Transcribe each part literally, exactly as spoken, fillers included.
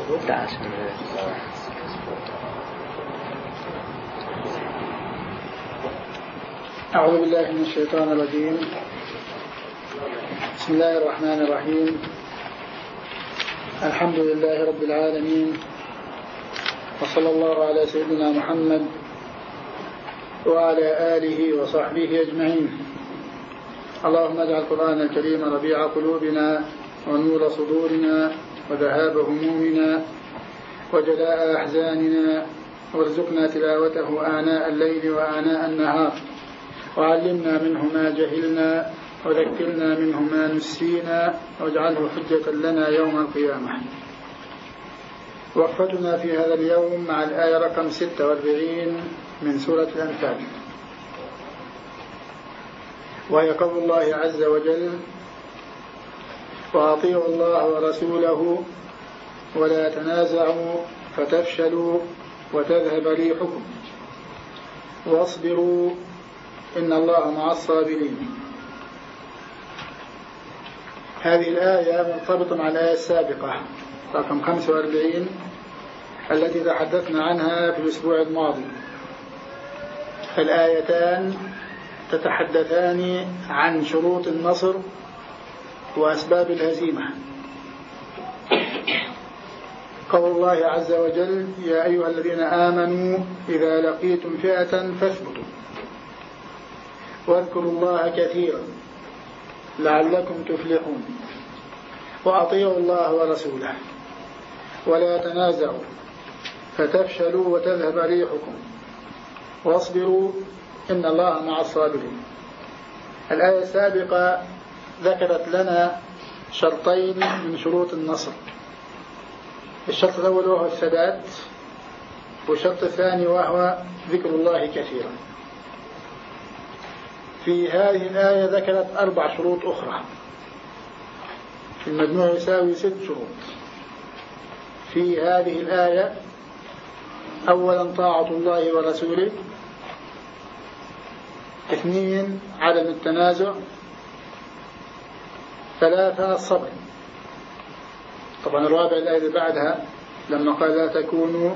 أعوذ بالله من الشيطان الرجيم. بسم الله الرحمن الرحيم. الحمد لله رب العالمين، وصلى الله على سيدنا محمد وعلى آله وصحبه أجمعين. اللهم اجعل القرآن الكريم ربيع قلوبنا ونور صدورنا وذهاب همومنا وجلاء أحزاننا، وارزقنا تلاوته آناء الليل وآناء النهار، وعلمنا منه ما جهلنا وذكرنا منه ما نسينا، واجعله حجة لنا يوم القيامة. وقفتنا في هذا اليوم مع الآية رقم ستة وأربعين من سورة الأنفال، وهي قول الله عز وجل: وأطيعوا الله ورسوله ولا تنازعوا فتفشلوا وتذهب ريحكم واصبروا إن الله مع الصابرين. هذه الآية مرتبطة مع الآية السابقة رقم خمسة وأربعين التي تحدثنا عنها في الأسبوع الماضي. الآيتان تتحدثان عن شروط النصر وأسباب الهزيمة. قول الله عز وجل: يا أيها الذين آمنوا إذا لقيتم فئة فاثبتوا واذكروا الله كثيرا لعلكم تفلحون وأطيعوا الله ورسوله ولا تنازعوا فتفشلوا وتذهب ريحكم واصبروا إن الله مع الصابرين. الآية السابقة ذكرت لنا شرطين من شروط النصر. الشرط الأول وهو الثبات، والشرط الثاني وهو ذكر الله كثيرا. في هذه الآية ذكرت أربع شروط أخرى، المجموع يساوي ست شروط. في هذه الآية: أولا طاعة الله ورسوله، اثنين عدم التنازع، ثلاثة الصبر. طبعا الرابع الآية اللي بعدها لما قال: لا تكونوا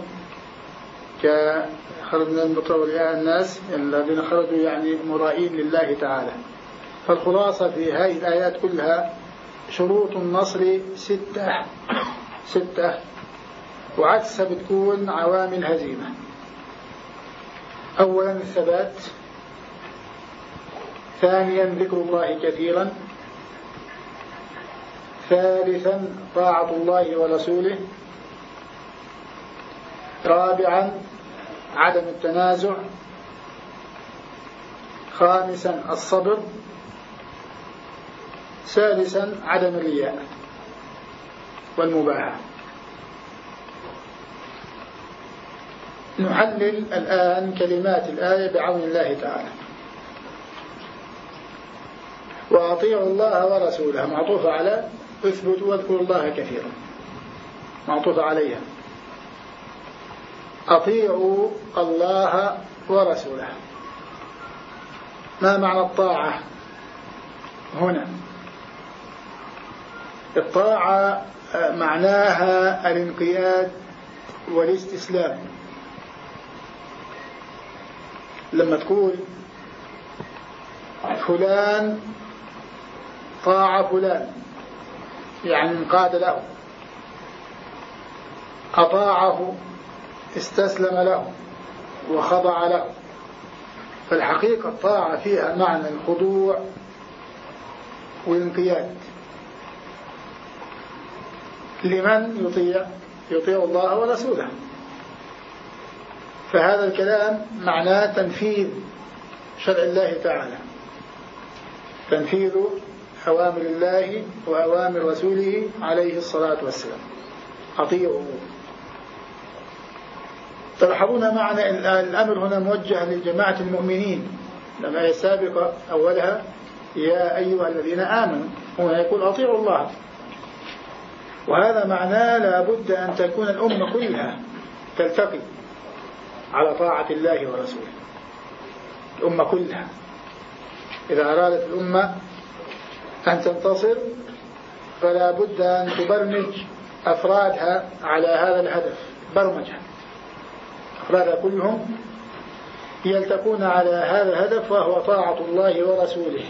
كخرج من المطر ورئاء الناس الذين خرجوا يعني مرائين لله تعالى. فالخلاصة في هذه الآيات كلها شروط النصر ستة ستة وعكسها بتكون عوامل هزيمة. أولا الثبات، ثانيا ذكر الله كثيرا، ثالثا طاعة الله ورسوله، رابعا عدم التنازع، خامسا الصبر، سادسا عدم الرياء والمباحة. نحلل الآن كلمات الآية بعون الله تعالى. وأطيعوا الله ورسوله معطوف على اثبتوا واذكروا الله كثيرا، معطوف عليها. أطيعوا الله ورسوله. ما معنى الطاعة هنا؟ الطاعة معناها الانقياد والاستسلام. لما تقول فلان طاع فلان يعني انقاد له، أطاعه استسلم له وخضع له. فالحقيقة الطاعة فيها معنى الخضوع والانقياد. لمن يطيع؟ يطيع الله ورسوله. فهذا الكلام معناه تنفيذ شرع الله تعالى، تنفيذ أوامر الله وأوامر رسوله عليه الصلاة والسلام. أطيعوا. تلاحظون معنى الأمر هنا موجه للجماعة المؤمنين. لما هي السابقة أولها يا أيها الذين آمنوا، هنا يقول أطيعوا الله. وهذا معناه لابد أن تكون الأمة كلها تلتقي على طاعة الله ورسوله. الأمة كلها إذا أرادت الأمة أن تنتصر فلا بد أن تبرمج أفرادها على هذا الهدف برمجة، أفرادها كلهم يلتقون على هذا الهدف وهو طاعة الله ورسوله.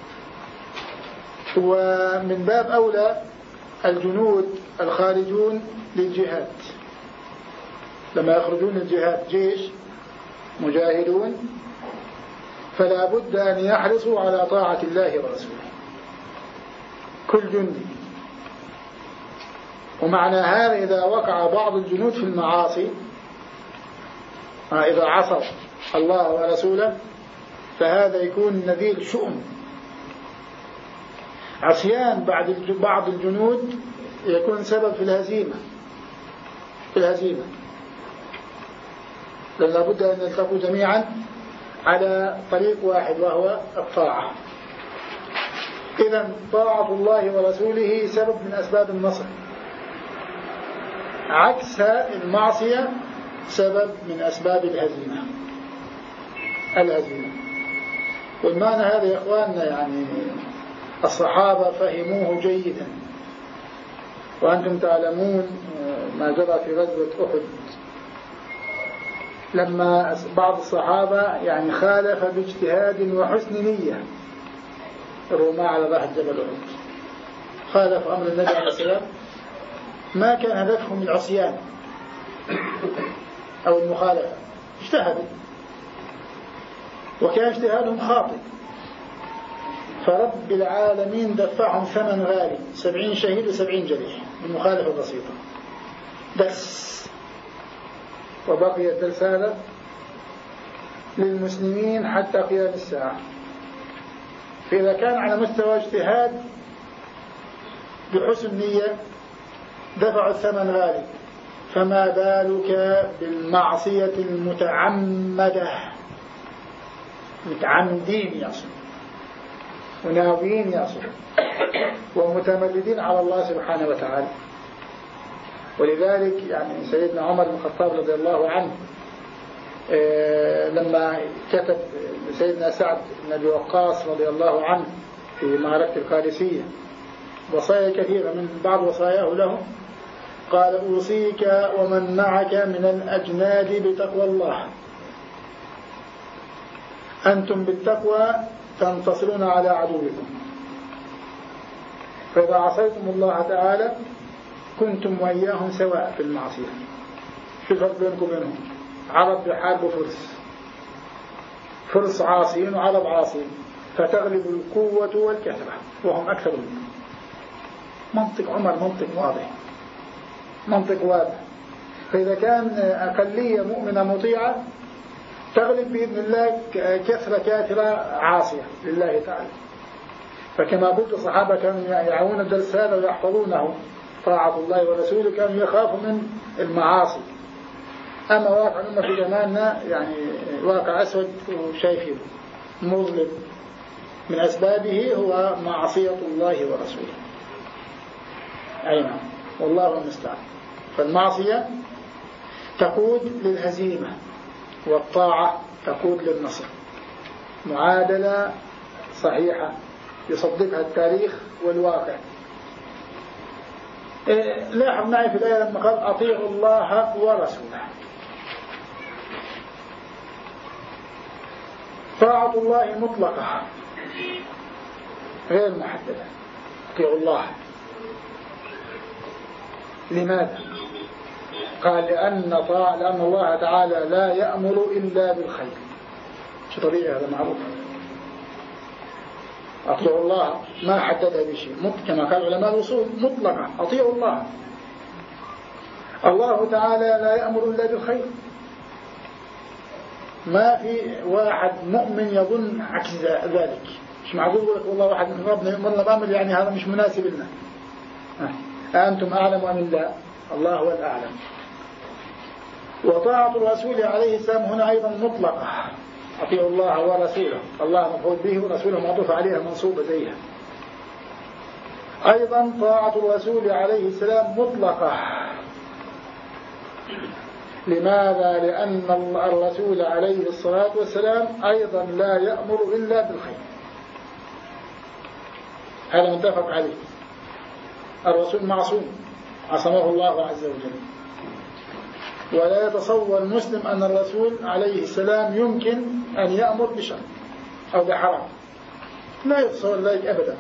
ومن باب أولى الجنود الخارجون للجهاد، لما يخرجون للجهاد جيش مجاهدون فلا بد أن يحرصوا على طاعة الله ورسوله كل جندي. ومعنى هذا إذا وقع بعض الجنود في المعاصي، إذا عصوا الله ورسوله، فهذا يكون نذير شؤم. عصيان بعض الجنود يكون سبب في الهزيمة في الهزيمة لأن لابد أن يلتقوا جميعا على طريق واحد وهو الطاعة. إذن طاعة الله ورسوله سبب من أسباب النصر، عكس المعصية سبب من أسباب الهزيمة الهزيمة والمعنى هذا يا إخواننا يعني الصحابة فهموه جيدا، وأنتم تعلمون ما جرى في غزوة أحد لما بعض الصحابة يعني خالف باجتهاد وحسن نية الرماة على ظهر جبل أحد، خالف أمر النبي عليه السلام، ما كان هدفهم العصيان أو المخالفة، اجتهدوا وكان اجتهادهم خاطئ، فرب العالمين دفعهم ثمن غالي، سبعين شهيد وسبعين جريح من مخالفة بسيطة بس. وبقي الدرس هذا للمسلمين حتى قيام الساعة. فإذا كان على مستوى اجتهاد بحسن نية دفعوا الثمن غالي، فما بالك بالمعصية المتعمدة، متعمدين يصل وناويين يصل ومتمردين على الله سبحانه وتعالى. ولذلك يعني سيدنا عمر بن الخطاب رضي الله عنه لما كتب سيدنا سعد بن أبي وقاص رضي الله عنه في معركة القادسية وصايا كثيرة، من بعض وصاياه له قال: أوصيك ومن معك من الأجناد بتقوى الله، أنتم بالتقوى تنتصرون على عدوكم، فإذا عصيتم الله تعالى كنتم وإياهم سواء في المعصية. شو الفرق بينكم وبينهم؟ عرب بحارب فرس، فرس عاصين وعرب عاصين، فتغلب القوة والكثرة وهم أكثر منكم. منطق عمر منطق واضح، منطق واضح. فإذا كان أقلية مؤمنة مطيعة تغلب بإذن الله كثرة كاثرة عاصية لله تعالى. فكما قلت الصحابة كانوا يعون الدرس هذا ويحفظونه، طاعة الله ورسوله، كانوا يخافوا من المعاصي. أما واقع الأمة في زماننا يعني واقع أسود وشايفين مظلم، من أسبابه هو معصية الله ورسوله. أي نعم، والله المستعان. فالمعصية تقود للهزيمة والطاعة تقود للنصر، معادلة صحيحة يصدقها التاريخ والواقع. إيه لاحظ معي في الآية لما قال: أطيعوا الله ورسوله. طاعة الله مطلقة غير محددة، أطيعوا الله. لماذا؟ قال: لأن, طاع... لأن الله تعالى لا يأمر إلا بالخير. شو طبيعي هذا معروف. أطيعوا الله ما حددها بشيء، كما قال علماء الوصول مطلقة، أطيعوا الله. الله تعالى لا يأمر إلا بالخير. ما في واحد مؤمن يظن عكس ذلك. مش معقول يقول لك والله واحد من ربنا يأمرنا بأمر يعني هذا مش مناسب لنا. أنتم أعلم أم لا؟ الله هو الأعلم. وطاعة الرسول عليه السلام هنا أيضا مطلقة، أطيعوا الله ورسوله، الله مفعول به ورسوله معطوف عليها منصوبة زيها. أيضا طاعة الرسول عليه السلام مطلقة. لماذا؟ لأن الرسول عليه الصلاة والسلام أيضا لا يأمر إلا بالخير، هذا متفق عليه. الرسول معصوم عصمه الله عز وجل. ولا يتصور المسلم أن الرسول عليه السلام يمكن أن يأمر بشر أو بحرام، لا يتصور ذلك أبدا.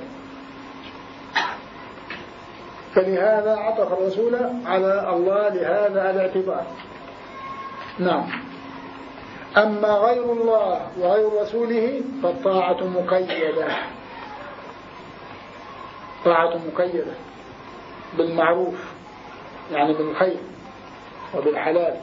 فلهذا عطف الرسول على الله لهذا الاعتبار. نعم. أما غير الله وغير رسوله فالطاعة مقيدة، طاعة مقيدة بالمعروف يعني بالخير وبالحلال.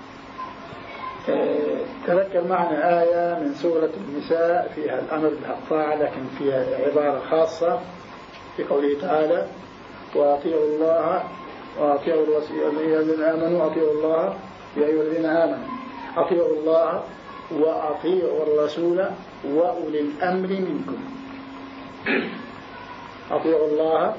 تذكر معنا آية من سورة النساء فيها الأمر بالطاعة لكن فيها عبارة خاصة في قوله تعالى: وأطيعوا الله وأطيعوا الرسول يا أيها الذين آمنوا أطيعوا الله يا أيها الذين آمنوا أطيعوا الله وأطيعوا الرسول وأولي الأمر منكم. أطيعوا الله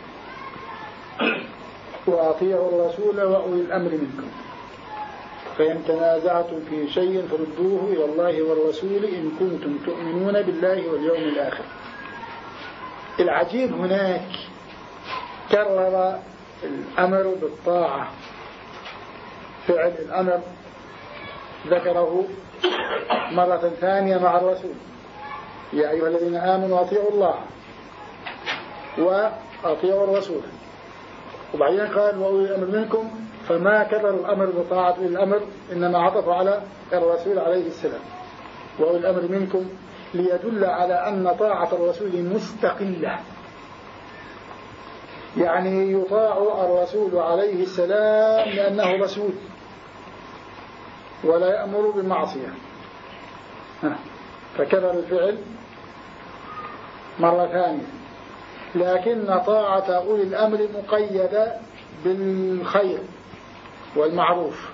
وأطيعوا الرسول وأولي الأمر منكم، فإن تنازعتم في شيء فردوه إلى الله والرسول إن كنتم تؤمنون بالله واليوم الآخر. العجيب هناك كرر الأمر بالطاعة، فعل الأمر ذكره مرة ثانية مع الرسول: يا أيها الذين آمنوا أطيعوا الله وأطيعوا الرسول، وبعدين قال وأولي الأمر منكم، فما كرر الأمر بطاعة الأمر، إنما عطف على الرسول عليه السلام وأولي الأمر منكم، ليدل على أن طاعة الرسول مستقلة، يعني يطاع الرسول عليه السلام لأنه رسول ولا يأمر بمعصية. فكرر الفعل مرة ثانية، لكن طاعة أولي الأمر مقيدة بالخير والمعروف،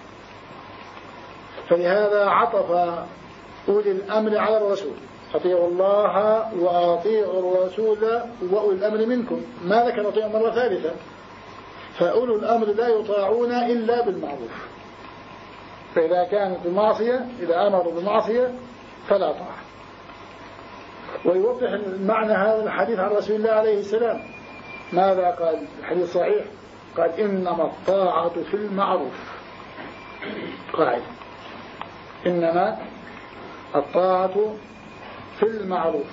فلهذا عطف أولي الأمر على الرسول: أطيعوا الله وأطيعوا الرسول وأولي الأمر منكم. ما ذكر أطيعوا مرة ثالثة، فأولو الأمر لا يطاعون إلا بالمعروف، فإذا كانت المعصية إذا أمروا بالمعصية فلا طاعة. ويوضح المعنى هذا الحديث عن رسول الله عليه السلام. ماذا قال الحديث صحيح؟ قال: إنما الطاعة في المعروف. قال إنما الطاعة في المعروف،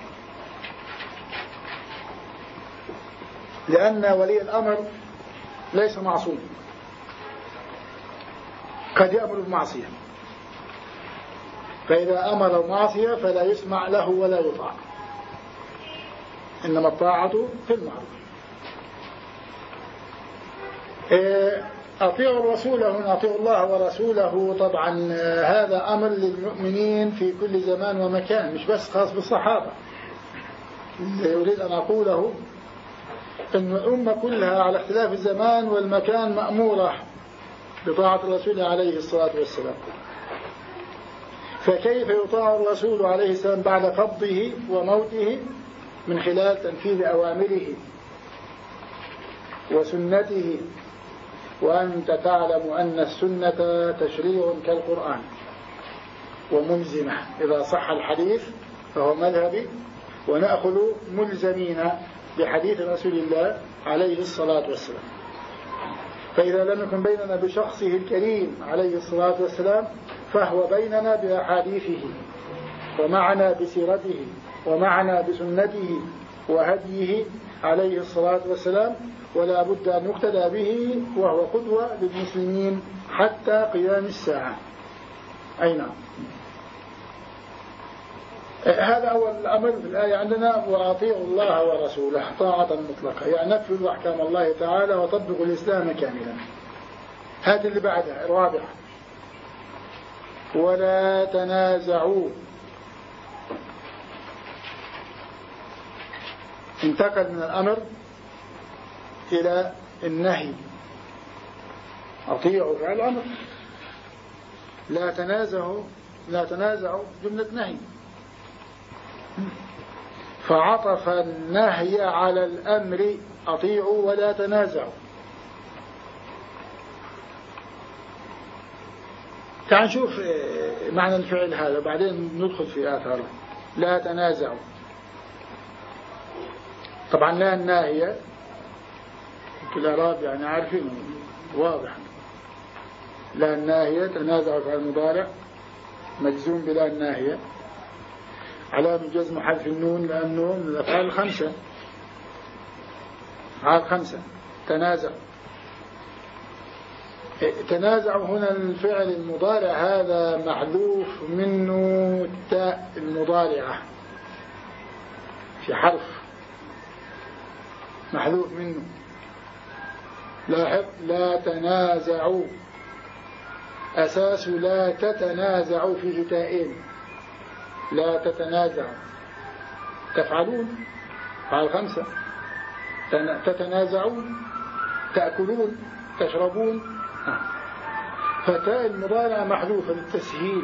لأن ولي الأمر ليس معصوم، قد يأمر بالمعصية، فإذا أمر المعصية فلا يسمع له ولا يطاع. إنما الطاعة في المعروف. أطيعوا الرسول هنا، أطيعوا الله ورسوله، طبعا هذا أمر للمؤمنين في كل زمان ومكان، مش بس خاص بالصحابة. اللي أريد أن أقوله أن الأمة كلها على اختلاف الزمان والمكان مأمورة بطاعة الرسول عليه الصلاة والسلام. فكيف يطاع الرسول عليه السلام بعد قبضه وموته؟ من خلال تنفيذ أوامره وسنته. وأنت تعلم أن السنة تشريع كالقرآن وملزمة، إذا صح الحديث فهو مذهبي، ونأخذ ملزمين بحديث رسول الله عليه الصلاة والسلام. فإذا لم يكن بيننا بشخصه الكريم عليه الصلاة والسلام فهو بيننا بأحاديثه، ومعنا بسيرته، ومعنا بسنته وهديه عليه الصلاة والسلام، ولا بد أن يقتدى به، وهو قدوة للمسلمين حتى قيام الساعة. أي نعم. هذا هو الأمر في الآية عندنا: وأطيعوا الله ورسوله طاعة مطلقة، يعني نفذ أحكام الله تعالى وطبقوا الإسلام كاملا. هذه اللي بعدها الرابعة: ولا تنازعوا. انتقل من الأمر إلى النهي. أطيعوا فعل الأمر، لا تنازعوا، لا تنازعوا جملة نهي، فعطف النهي على الأمر: أطيعوا ولا تنازعوا. تعال نشوف معنى الفعل هذا بعدين ندخل في آثاره. لا تنازعوا، طبعا لا الناهية في الإعراب يعني عارفين واضح. لا الناهية تنازع في المضارع مجزوم بلا الناهية، علامة جزم حذف النون لأنه من الأفعال الخمسة، أفعال خمسة. تنازع تنازع هنا الفعل المضارع هذا محذوف منه التاء المضارعة في حرف، محذوف منه. لاحظ لا تنازعوا، أساس لا تتنازعوا فيه تائين، لا تتنازعوا تفعلون فعل خمسة، تتنازعون تأكلون تشربون، فتاء المضارع محذوفة للتسهيل،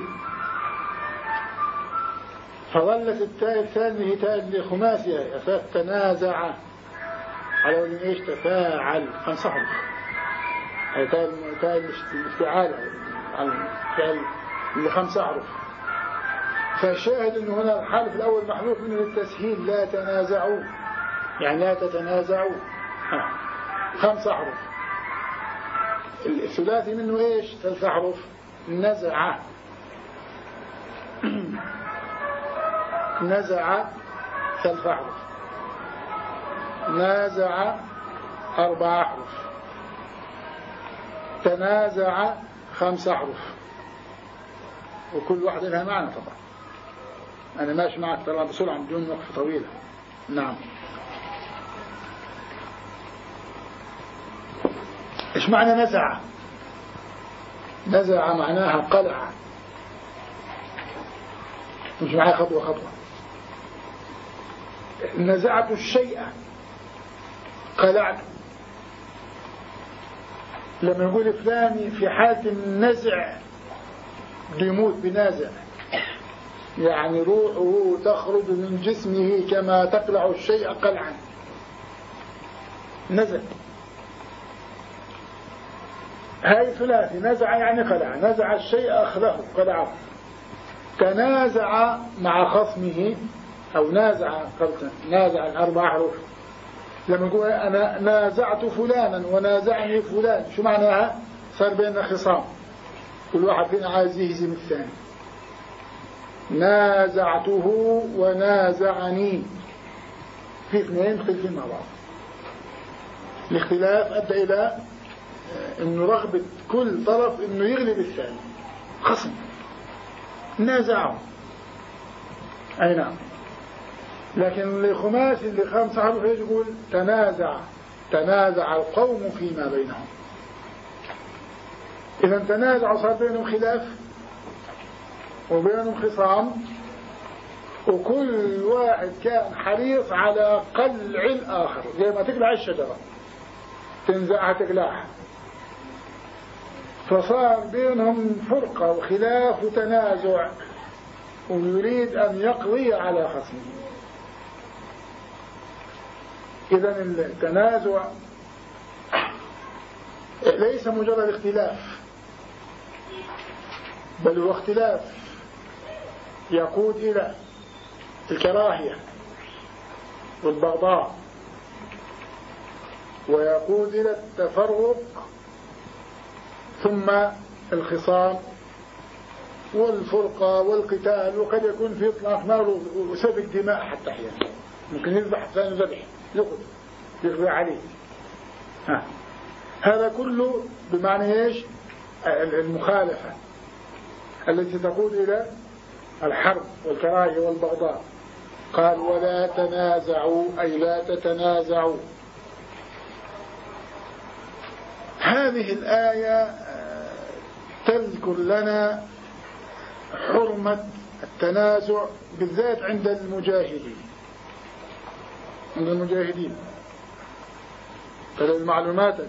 فظلت التاء الثانية هي تاء الخماسية أساس تنازع على وزن ايش؟ تفاعل، خمس حروف، هي تاء الافتعال على الفعل اللي خمس حروف. فالشاهد انه هنا الحرف الاول محذوف منه للتسهيل، لا تنازعوا يعني لا تتنازعوا، خمس حروف. الثلاثي منه ايش؟ ثلاث حروف، نزع نزع ثلاث حروف، نازع أربع أحرف، تنازع خمس أحرف، وكل واحدة لها معنى. طبعا أنا ماشي معك طبعا بسرعة بدون وقفة طويلة. نعم. إيش معنى نزع؟ نزع معناها قلع، مش معايا خطوة خطوة. نزعت الشيء قلعت. لما يقول فلان في حالة النزع بيموت بنازع، يعني روحه تخرج من جسمه كما تقلع الشيء قلعا، نزع. هاي ثلاثي، نزع يعني قلع، نزع الشيء أخذه قلعه. تنازع مع خصمه أو نازع، قلت نازع الأربع أحرف. لما نقول أنا نازعت فلانا ونازعني فلان، شو معناها؟ صار بيننا خصام، كل واحد فينا عايز يهزم الثاني. نازعته ونازعني، في اثنين مختلفين مع بعض. الاختلاف أدى إلى إنه رغبة كل طرف إنه يغلب الثاني، خصم نازعه. أي نعم. لكن الخماسي اللي خمس حروف ايش يقول؟ تنازع، تنازع القوم فيما بينهم. إذا تنازعوا صار بينهم خلاف وبينهم خصام، وكل واحد كان حريص على قلع الآخر، زي ما تقلع الشجرة تنزعها تقلعها، فصار بينهم فرقة وخلاف وتنازع، ويريد أن يقضي على خصمه. إذن التنازع ليس مجرد اختلاف، بل هو اختلاف يقود إلى الكراهية والبغضاء، ويقود إلى التفرق، ثم الخصام والفرقة والقتال، وقد يكون في إطلاق نار وسفك دماء حتى أحيانا، ممكن يذبح الثاني ذبح يقتل يقضي عليه. ها. هذا كله بمعنى ايش؟ المخالفة التي تقود إلى الحرب والكراهية والبغضاء. قال ولا تنازعوا أي لا تتنازعوا. هذه الآية تذكر لنا حرمة التنازع بالذات عند المجاهدين، عند المجاهدين. فللمعلوماتك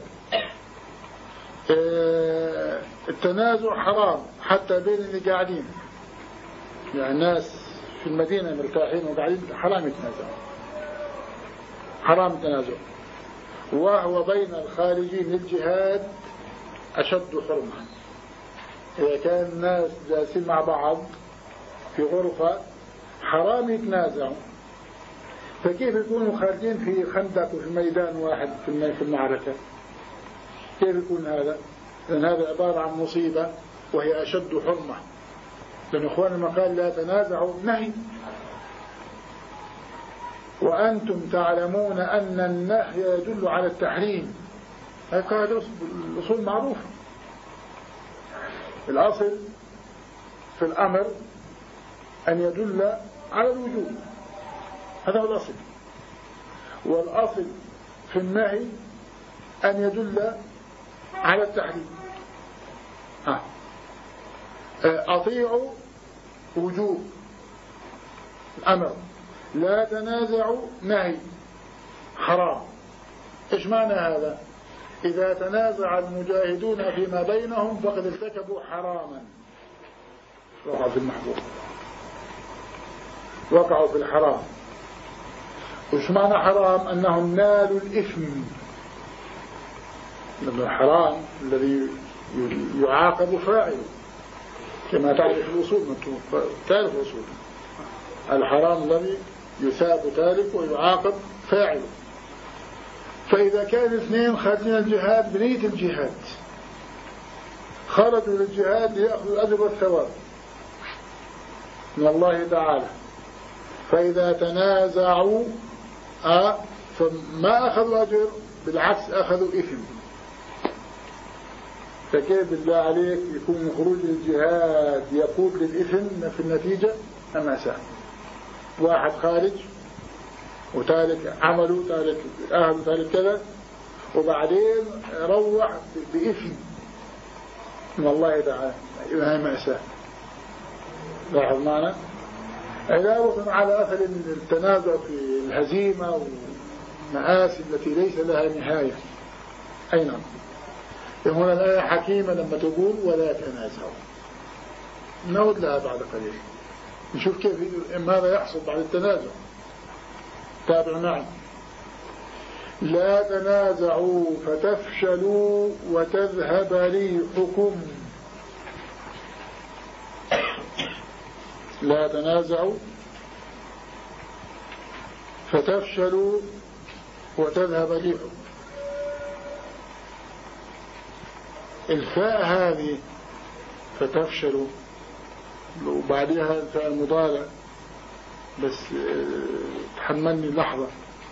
التنازع حرام حتى بين اللي قاعدين، يعني الناس في المدينة مرتاحين وقاعدين حرام يتنازعوا، حرام التنازع. وهو بين الخارجين للجهاد أشد حرمة. إذا كان الناس جالسين مع بعض في غرفة حرام يتنازعوا، فكيف يكونوا خارجين في خندق وفي ميدان واحد في المعركة؟ كيف يكون هذا؟ لأن هذا عبارة عن مصيبة وهي أشد حرمة، لأن إخواننا قال لا تنازعوا نهي، وأنتم تعلمون أن النهي يدل على التحريم. هذه قاعدة الأصول معروفة. الأصل في الأمر أن يدل على الوجوب، هذا هو الأصل. والأصل في النهي أن يدل على التحريم. ها. أطيعوا وجوب الأمر، لا تنازعوا نهي حرام. إيش معنى هذا؟ إذا تنازع المجاهدون فيما بينهم فقد ارتكبوا حراما، وقعوا في المحظور، وقعوا في الحرام. وش معنى حرام؟ أنهم نالوا الإثم، لأن الحرام الذي يعاقب فاعله كما تعرف الأصول، تعرف الأصول، الحرام الذي يثاب تاركه ويعاقب فاعله. فإذا كان الاثنين خارجين الجهاد بنية الجهاد، خرجوا للجهاد ليأخذوا الأجر والثواب من الله تعالى، فإذا تنازعوا آه فما أخذوا أجر، بالعكس أخذوا إثم. فكيف بالله عليك يكون خروج الجهاد يقود للإثم في النتيجة؟ أما سهل. واحد خارج وتارك عمله، تارك أهله، تارك كذا، وبعدين روح بإثم من الله تعالى، هذه مأساة. لاحظ معنا علاوة على أثر التنازع في الهزيمة والمآسي التي ليس لها نهاية. أي نعم. هنا الآية حكيمة لما تقول ولا تنازعوا. نعود لها بعد قليل نشوف كيف ماذا يحصل بعد التنازع. تابعوا معي. لا تنازعوا فتفشلوا وتذهب ريحكم. لا تنازعوا فتفشلوا وتذهب ريحكم. الفاء هذه فتفشلوا وبعدها الفاء المضارع، بس تحملني لحظة.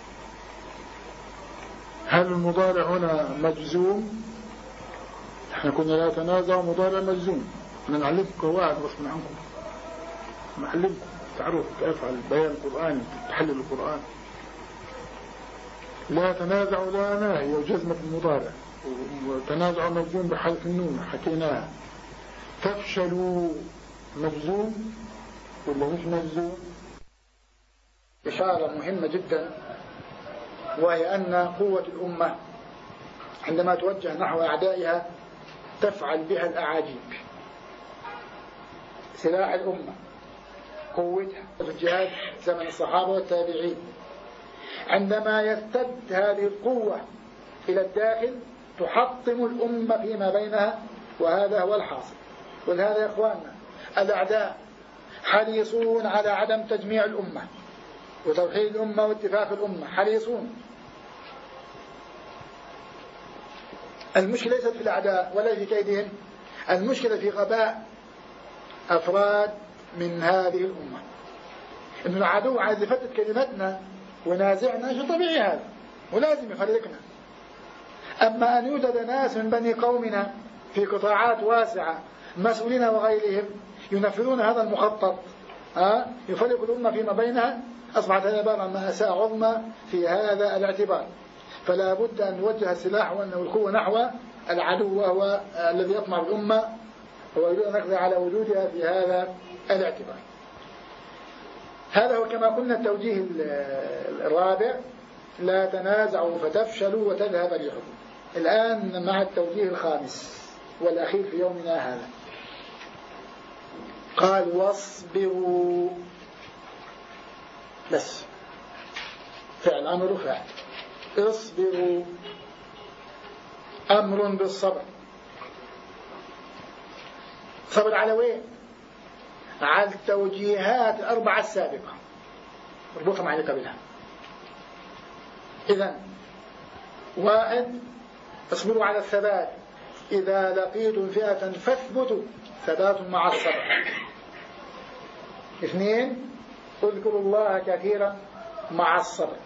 هل المضارع هنا مجزوم؟ احنا كنا لا تنازع مضارع مجزوم. انا نعلمكم قواعد غصب عنكم، نعلمكم تعرفوا كيف على البيان القرآني، تحلل القرآن. لا تنازعوا لا ناهي وجزمة المضارع، وتنازع مجزوم بحذف النون حكيناها. تفشلوا مجزوم ولا مش مجزوم؟ إشارة مهمة جدا، وهي أن قوة الأمة عندما توجه نحو أعدائها تفعل بها الأعاجيب. سلاح الأمة قوتها في الجهاد زمن الصحابة والتابعين، عندما يرتد هذه القوة إلى الداخل تحطم الأمة فيما بينها، وهذا هو الحاصل. ولهذا يا إخواننا الأعداء حريصون على عدم تجميع الأمة وتوحيد الأمة واتفاق الأمة، حريصون. المشكلة ليست في الأعداء ولا في كيدهم، المشكلة في غباء أفراد من هذه الأمة. إن العدو عايز يفتت كلمتنا ونازعنا، شيء طبيعي هذا ولازم يفرقنا. أما أن يوجد ناس من بني قومنا في قطاعات واسعة مسؤولين وغيرهم ينفذون هذا المخطط، ها يفرق الأمة فيما بينها، أصبحت هذا عبارة عن مأساة عظمى في هذا الاعتبار. فلا بد أن نوجه السلاح والقوة نحو العدو، وهو الذي يطمع بالأمة ويريد أن يقضي على وجودها في هذا الاعتبار. هذا هو كما قلنا التوجيه الرابع، لا تنازعوا فتفشلوا وتذهب ريحكم. الآن مع التوجيه الخامس والأخير في يومنا هذا، قال واصبروا، بس فعل أمر وفعل. اصبروا أمر بالصبر. صبر على وين؟ على التوجيهات الأربعة السابقة، اربطها معي قبلها. إذن واحد اصبروا على الثبات، إذا لقيتم فئة فاثبتوا، ثبات مع الصبر. اثنين اذكروا الله كثيرا مع الصبر.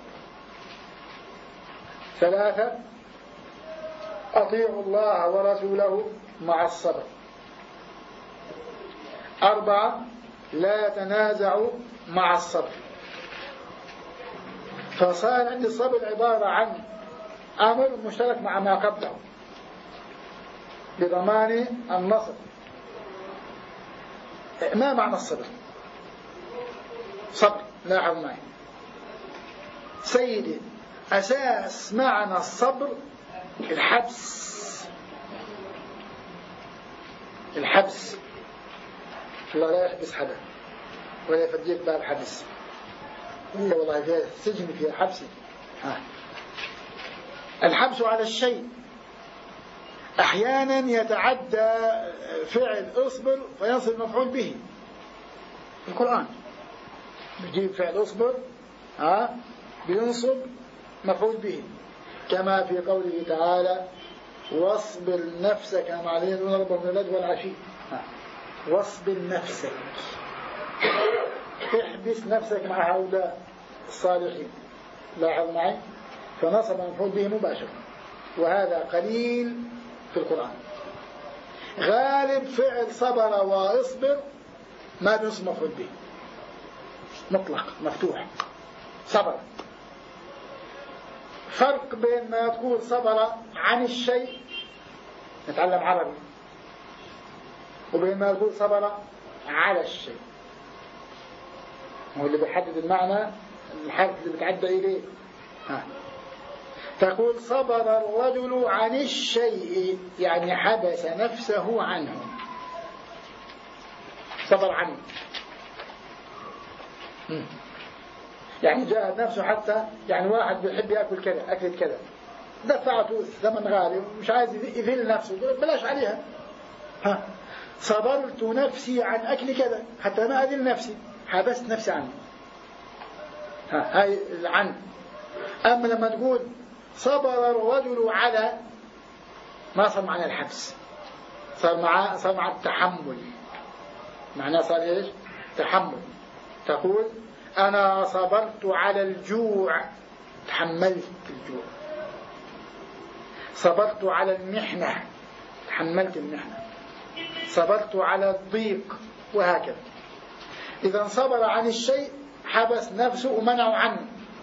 ثلاثة أطيعوا الله ورسوله مع الصبر. أربعة لا تنازعوا مع الصبر. فصار عند الصبر عبارة عن أمر مشترك مع ما قبله بضمان النصر. ما معنى الصبر؟ صبر، لاحظ معي سيدي، أساس معنى الصبر الحبس. الحبس، الله لا يحبس حدا ولا يفديك باب حبس، إلا والله فيها سجن فيها حبس. ها. الحبس على الشيء أحيانا يتعدى فعل اصبر فينصب مفعول به. في القرآن بيجيب فعل اصبر ها بينصب مفعول به، كما في قوله تعالى واصبر نفسك مع الذين يدعون ربهم بالغدو والعشي. واصبر نفسك، احبس نفسك مع هؤلاء الصالحين. لاحظ معي، فنصب مفعول به مباشرة، وهذا قليل في القرآن. غالب فعل صبر واصبر ما بينصب مفعول به، مطلق مفتوح صبر. فرق بين ما تقول صبر عن الشيء، نتعلم عربي، وبين ما تقول صبر على الشيء. هو اللي بيحدد المعنى الحرف اللي بتعدى إليه. ها. تقول صبر الرجل عن الشيء يعني حبس نفسه عنه، صبر عنه، يعني جاهد نفسه. حتى يعني واحد بيحب يأكل كذا أكلة كذا، دفعته ثمن غالي ومش عايز يذل نفسه، بلاش عليها. ها. صبرت نفسي عن أكل كذا حتى ما أذل نفسي، حبست نفسي عنه. ها. هاي العن. أما لما تقول صبر الرجل على، ما صار معنى الحبس، صار مع صار مع التحمل. معناه صار إيش؟ تحمل. تقول أنا صبرت على الجوع، تحملت الجوع. صبرت على المحنة، تحملت المحنة. صبرت على الضيق، وهكذا. إذا صبر عن الشيء حبس نفسه ومنعه عنه.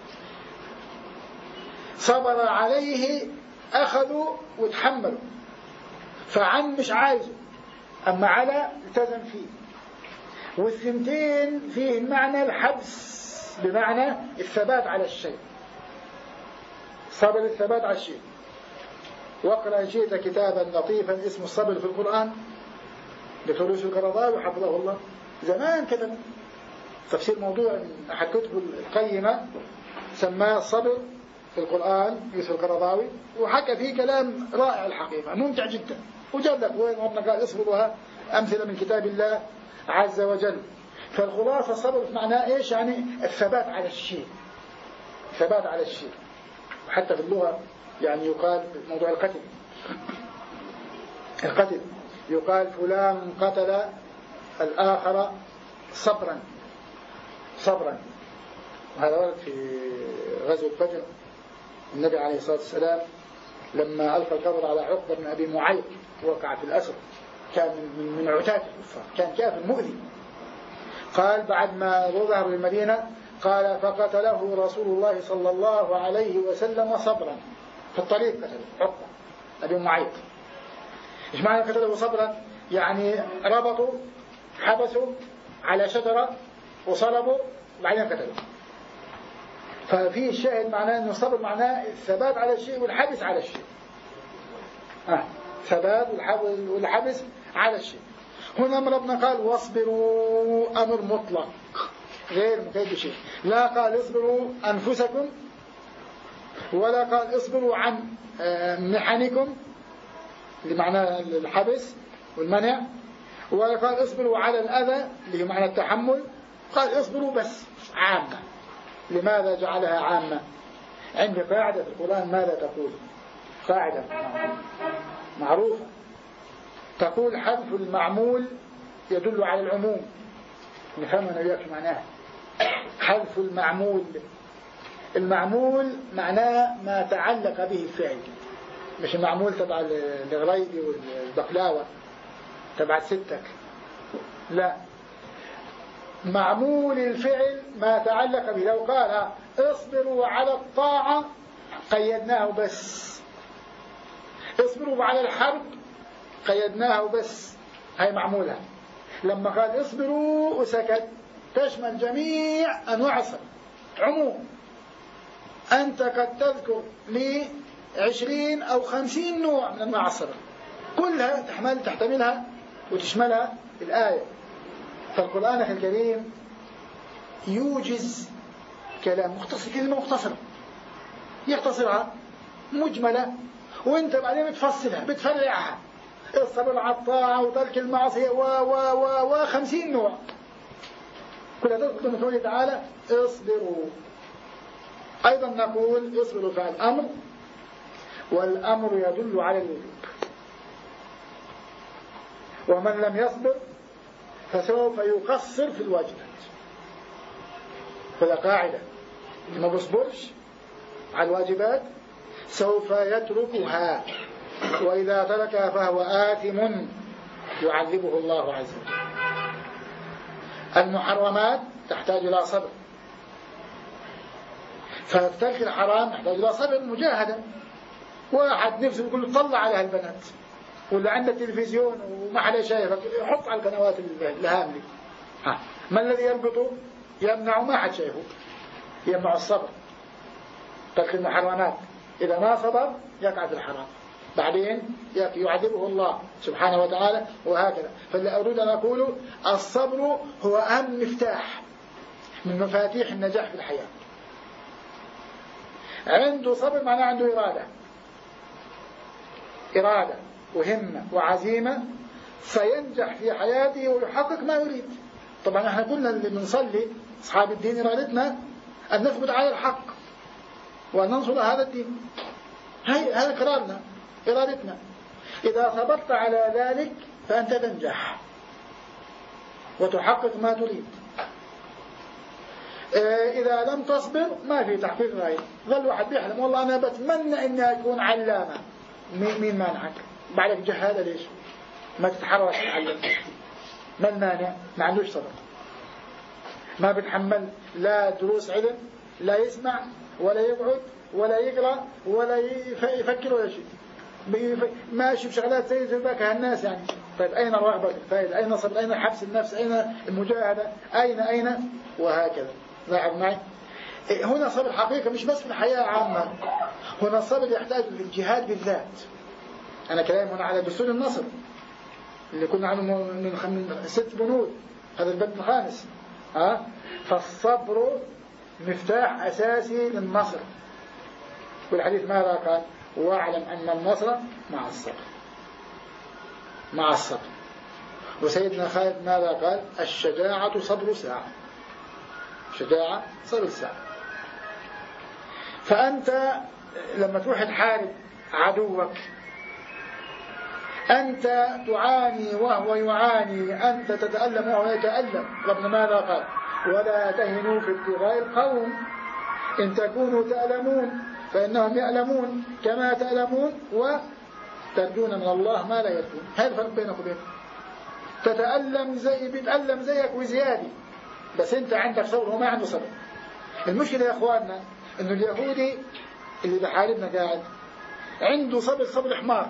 صبر عليه أخذوا وتحملوا، فعن مش عايزه، أما على التزم فيه. والثنتين فيه المعنى الحبس بمعنى الثبات على الشيء. صبر الثبات على الشيء. واقرأ إن شئت كتابا لطيفا اسمه الصبر في القرآن دكتور يوسف القرضاوي حفظه الله، زمان كتب تفسير موضوع من أحد كتبه القيمة سماه الصبر في القرآن يوسف القرضاوي، وحكى فيه كلام رائع الحقيقة، ممتع جدا. وجاب لك وين ربنا قال اصبرها أمثلة من كتاب الله عز وجل. فالخلاصة الصبر معناه إيش؟ يعني الثبات على الشيء، الثبات على الشيء. وحتى في اللغة يعني يقال موضوع القتل، القتل يقال فلان قتل الآخر صبرا صبرا. وهذا ورد في غزوة بدر، النبي عليه الصلاة والسلام لما ألقى القبض على عقبة بن أبي معيط وقع في الأسر، كان من عتاة الكفار، كان كافر مؤذي. قال بعد ما ظهر للمدينة قال فقتله رسول الله صلى الله عليه وسلم صبرا، في الطريق قتله عقبة أبي معيط. إيش معنى قتله صبرا؟ يعني ربطوا حبسوا على شجرة وصلبوا وبعدين قتلوا. ففي الشاهد معناه أنه الصبر معناه الثبات على الشيء والحبس على الشيء. آه. ثبات والحبس على الشيء. هنا ربنا قال واصبروا أمر مطلق غير مقيد بشيء، لا قال اصبروا أنفسكم، ولا قال اصبروا عن محنكم اللي معناه الحبس والمنع، ولا قال اصبروا على الأذى اللي هو معنى التحمل. قال اصبروا بس عامة. لماذا جعلها عامة؟ عندي قاعدة في القرآن ماذا تقول؟ قاعدة معروفة تقول حذف المعمول يدل على العموم. نفهم أنا وياك معناها. حذف المعمول، المعمول معناه ما تعلق به الفعل، مش المعمول تبع الغريبي والبقلاوة تبع ستك، لا، معمول الفعل ما تعلق به. لو قال اصبروا على الطاعة قيدناه بس، اصبروا على الحرب قيدناه بس، هي معمولها. لما قال اصبروا وسكت تشمل جميع أنواع الصبر، عموم. أنت قد تذكر لي عشرين أو خمسين نوع من أنواع الصبر، كلها تحمل تحتملها وتشملها الآية. فالقرآن الكريم يوجز كلام مختصر، كلمة مختصرة يختصرها مجملة، وانت بعدين بتفصلها بتفرعها، الصبر على الطاعة وترك المعصية و و و و خمسين نوع، كلها تذكر من قوله تعالى اصبروا. أيضا نقول اصبروا فعل الأمر، والأمر يدل على الوجوب، ومن لم يصبر فسوف يقصر في الواجبات. فلا قاعدة، ما بصبرش على الواجبات سوف يتركها، وإذا تركها فهو آثم يعذبه الله عز وجل. المحرمات تحتاج إلى صبر، فترك الحرام تحتاج إلى صبر مجاهدة. واحد نفسه يقول طلع عليها البنات، ولا عنده تلفزيون وما حدا شايفك يحط على القنوات الهاملة، ها ما الذي يربطه؟ يمنع ما حد شايفه، يمنع الصبر. ترك المحرمات إذا ما صبر يقع في الحرام، بعدين يعذبه الله سبحانه وتعالى، وهكذا. فاللي أريد أن أقوله الصبر هو أهم مفتاح من مفاتيح النجاح في الحياة. عنده صبر معناه عنده إرادة، إرادة وهمة وعزيمة، فينجح في حياته ويحقق ما يريد. طبعا احنا كلنا اللي بنصلي أصحاب الدين إرادتنا أن نثبت على الحق وأن ننصر هذا الدين، هذا قرارنا إرادتنا. إذا صبرت على ذلك فأنت تنجح وتحقق ما تريد. إذا لم تصبر ما في تحقيق غاية. ظل واحد بيحلم والله أنا بتمنى أني أكون علامة، مين مانعك؟ بعدك جهالة ليش؟ ما تتحرك تتعلم، ما المانع؟ ما عندوش صبر، ما بتحمل لا دروس علم، لا يسمع ولا يقعد ولا يقرأ ولا يفكر ولا شيء، ماشي بشغلات زي زي ذاك هالناس يعني. طيب أين الرغبة في الفائدة؟ أين الصبر؟ أين حبس النفس؟ أين المجاهدة؟ أين أين وهكذا. لاحظ معي هنا صبر حقيقة مش بس في الحياة عامة، هنا الصبر يحتاج للجهاد بالذات. أنا كلام هنا على دستور النصر اللي كنا عنه من ست بنود، هذا البند الخامس. ها فالصبر مفتاح أساسي للنصر، والحديث ماذا قال؟ واعلم أن النصر مع الصبر، مع الصبر. وسيدنا خالد ماذا قال؟ الشجاعة صبر ساعة، شجاعة صبر ساعة. فأنت لما تروح تحارب عدوك أنت تعاني وهو يعاني، أنت تتألم وهو يتألم. ربنا ماذا قال؟ ولا تهنوا في ابتغاء القوم إن تكونوا تألمون فإنهم يألمون كما تألمون وترجون من الله ما لا يرجون. هذا الفرق بينك وبينك. تتألم زي بيتألم زيك وزيادي، بس أنت عندك صبر وما عنده صبر. المشكلة يا أخواننا إنه اليهودي اللي بحاربنا قاعد عنده صبر صبر حمار.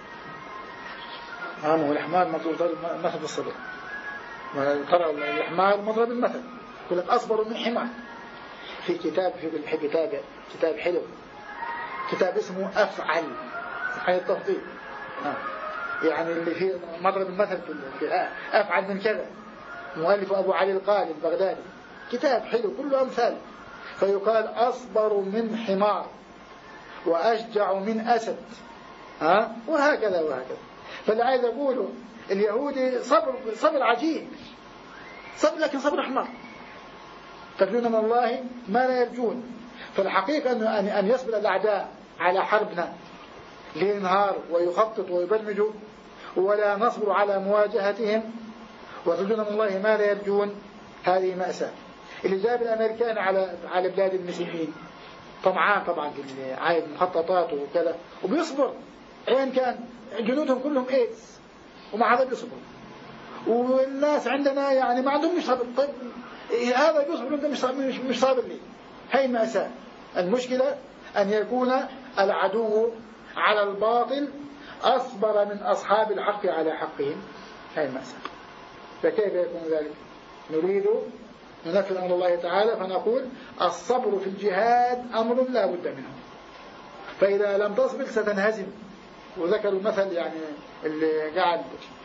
ها هو الحمار مضروب مثل بالصبر، ترى الحمار مضرب المثل، يقول لك أصبر من حمار. في كتاب في كتاب كتاب حلو، كتاب اسمه أفعل، أفعل التفضيل، يعني اللي فيه مضرب المثل في أفعل من كذا، مؤلف أبو علي القالي البغدادي، كتاب حلو كله أمثال. فيقال أصبر من حمار وأشجع من أسد، ها وهكذا وهكذا. فاللي عايز أقوله اليهودي صبر صبر عجيب، صبر لكن صبر حمار. ترجون من الله ما لا يرجون فالحقيقة أن يصبر الأعداء على حربنا ليل نهار ويخطط ويبرمجوا، ولا نصبر على مواجهتهم ويرجون من الله ما لا يرجون، هذه مأساة. اللي جاب الأمريكان على على بلاد المسلمين طمعان طبعا في عايد مخططات وكذا، وبيصبر وين كان جنودهم كلهم ايدز ومع هذا بيصبروا. والناس عندنا يعني ما عندهم مش صابر. طيب هذا بيصبر وانت مش صابر، مش, مش صابر ليه؟ هي مأساة. المشكلة أن يكون العدو على الباطل أصبر من أصحاب الحق على حقهم، هي المأساة. فكيف يكون ذلك؟ نريد ننفذ أمر الله تعالى فنقول الصبر في الجهاد أمر لا بد منه، فإذا لم تصبر ستنهزم. وذكروا مثل يعني اللي قاعد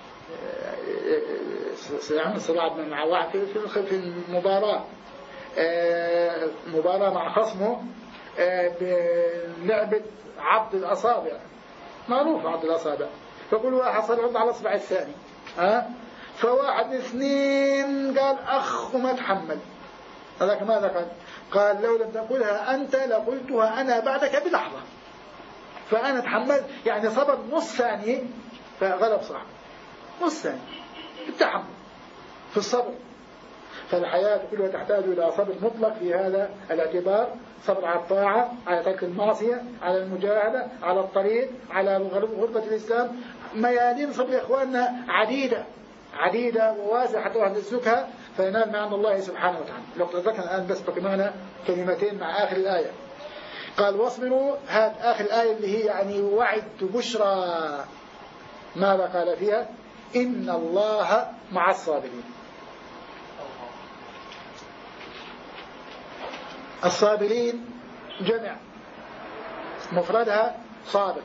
سيعمل صراع مع واحد في المباراة، مباراة مع خصمه بلعبة عض الأصابع، معروف عض الأصابع، فكل واحد صار يعض على الأصبع الثاني، ها فواحد اثنين قال أخ وما تحمل. هذاك ماذا قال؟ قال لو لم تقولها أنت لقلتها أنا بعدك بلحظة. فأنا تحملت، يعني صبر نص ثانية فغلب صاحبه، نص ثانية بالتحمل في الصبر. فالحياة كلها تحتاج إلى صبر مطلق في هذا الاعتبار، صبر على الطاعة، على ترك المعصية، على المجاهدة، على الطريق، على غربة الإسلام. ميادين صبر يا إخواننا عديدة عديدة وواسعة حتى واحد يسلكها فينال مع الله سبحانه وتعالى. لو ذكرنا الآن بس بقي معنا كلمتين مع آخر الآية. قال واصبروا، هذا آخر الآية اللي هي يعني وعد بشرى. ماذا قال فيها؟ إن الله مع الصابرين. الصابرين جمع، مفردها صابر،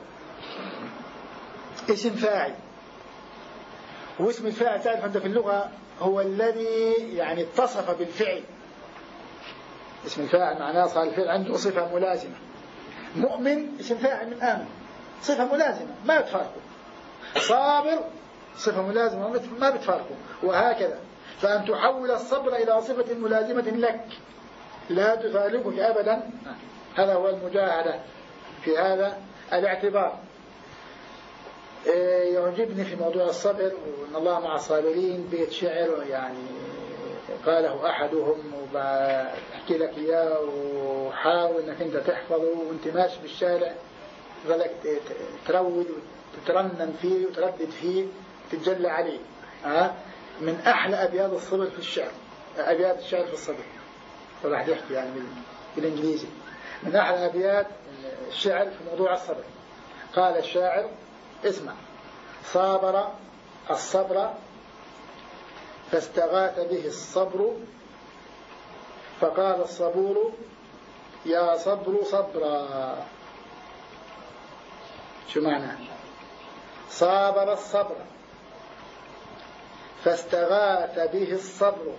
اسم فاعل. واسم الفاعل تعرف أنت في اللغة هو الذي يعني اتصف بالفعل. اسم الفاعل معناه صار الفعل عنده صفة ملازمة. مؤمن اسم فاعل من آمن، صفة ملازمة ما بتفارقه. صابر صفة ملازمة ما بتفارقه، وهكذا. فأن تحول الصبر إلى صفة ملازمة لك لا تفارقك أبدا، هذا هو المجاهدة في هذا الاعتبار. يعجبني في موضوع الصبر وأن الله مع الصابرين بيت شعر يعني قاله أحدهم، وبحكي لك إياه وحاول أنك أنت تحفظه وأنت ماشي بالشارع، ظلك ترود وتترنم فيه وتردد فيه تتجلى عليه. أه؟ من أحلى أبيات الصبر في الشعر، أبيات الشعر في الصبر، فراح يحكي يعني بالإنجليزي. من أحلى أبيات الشعر في موضوع الصبر قال الشاعر اسمع: صابر الصبر فاستغاث به الصبر فقال الصبور يا صبر صبرا. شو معنى؟ صابر الصبر فاستغاث به الصبر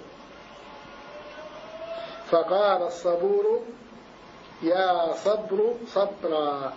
فقال الصبور يا صبر صبرا.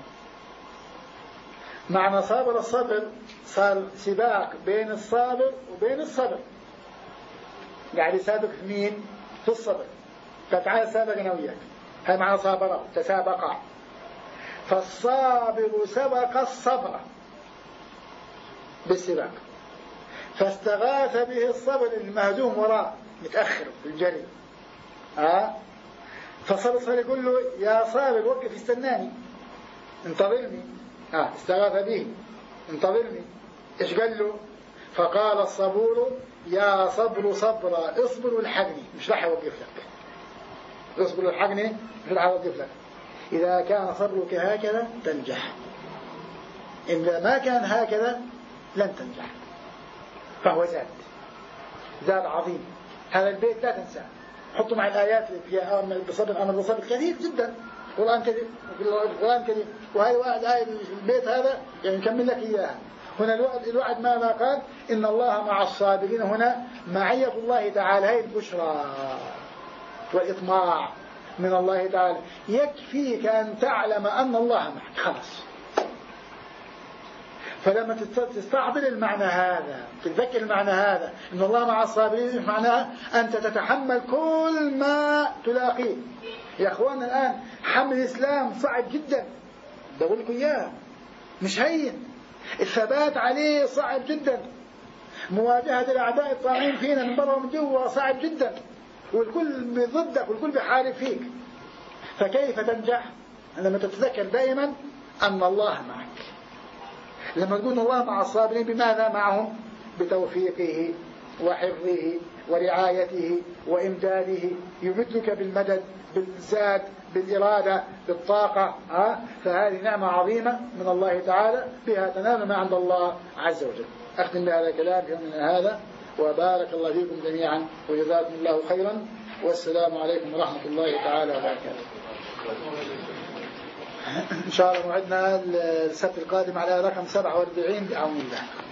معنى صابر الصبر صار سباق بين الصابر وبين الصبر، قاعد يسابق مين؟ في الصبر. فتعال سابق أنا وياك، هذا معنى صابر، تسابقا. فالصابر سبق الصبر بالسباق، فاستغاث به الصبر المهزوم وراء متأخر في الجري. آه؟ فصبر صار يقول له يا صابر وقف استناني انتظرني. آه استغاث به انتظرني. ايش قال له؟ فقال الصبور يا صبر صبرا اصبر والحقني، مش راح يوقف لك. اصبر والحقني مش راح يوقف لك. إذا كان صبرك هكذا تنجح، إذا ما كان هكذا لن تنجح. فهو زاد زاد عظيم. هذا البيت لا تنساه، حطوا مع الآيات اللي فيها أمر بالصبر، أمر بالصبر كثير جدا، القرآن كثير، القرآن كثير. وهي واحد آية البيت هذا يعني نكمل لك إياها. هنا الوعد, الوعد ماذا قال؟ إن الله مع الصابرين. هنا معية الله تعالى، هي البشرى والإطماع من الله تعالى. يكفيك أن تعلم أن الله معك خلاص. فلما تستحضر المعنى هذا، تتذكر المعنى هذا إن الله مع الصابرين، معناه أنت تتحمل كل ما تلاقيه يا أخوانا الآن حمل الإسلام صعب جدا، بقول لكم إياه مش هين. الثبات عليه صعب جدا. مواجهة الأعداء الطاغين فينا من برا ومن جوا صعب جدا، والكل ضدك والكل بيحارب فيك. فكيف تنجح؟ لما تتذكر دائما أن الله معك. لما تقول الله مع الصابرين، بماذا معهم؟ بتوفيقه وحفظه ورعايته وإمداده، يمدك بالمدد بالزاد بالإرادة بالطاقة. ها؟ فهذه نعمة عظيمة من الله تعالى، بها تنال ما عند الله عز وجل. أختم بهذا الكلام في يومنا هذا، وبارك الله فيكم جميعا وجزاكم الله خيرا، والسلام عليكم ورحمة الله تعالى وبركاته. إن شاء الله موعدنا السبت القادم على رقم سبعة وأربعين بعون الله.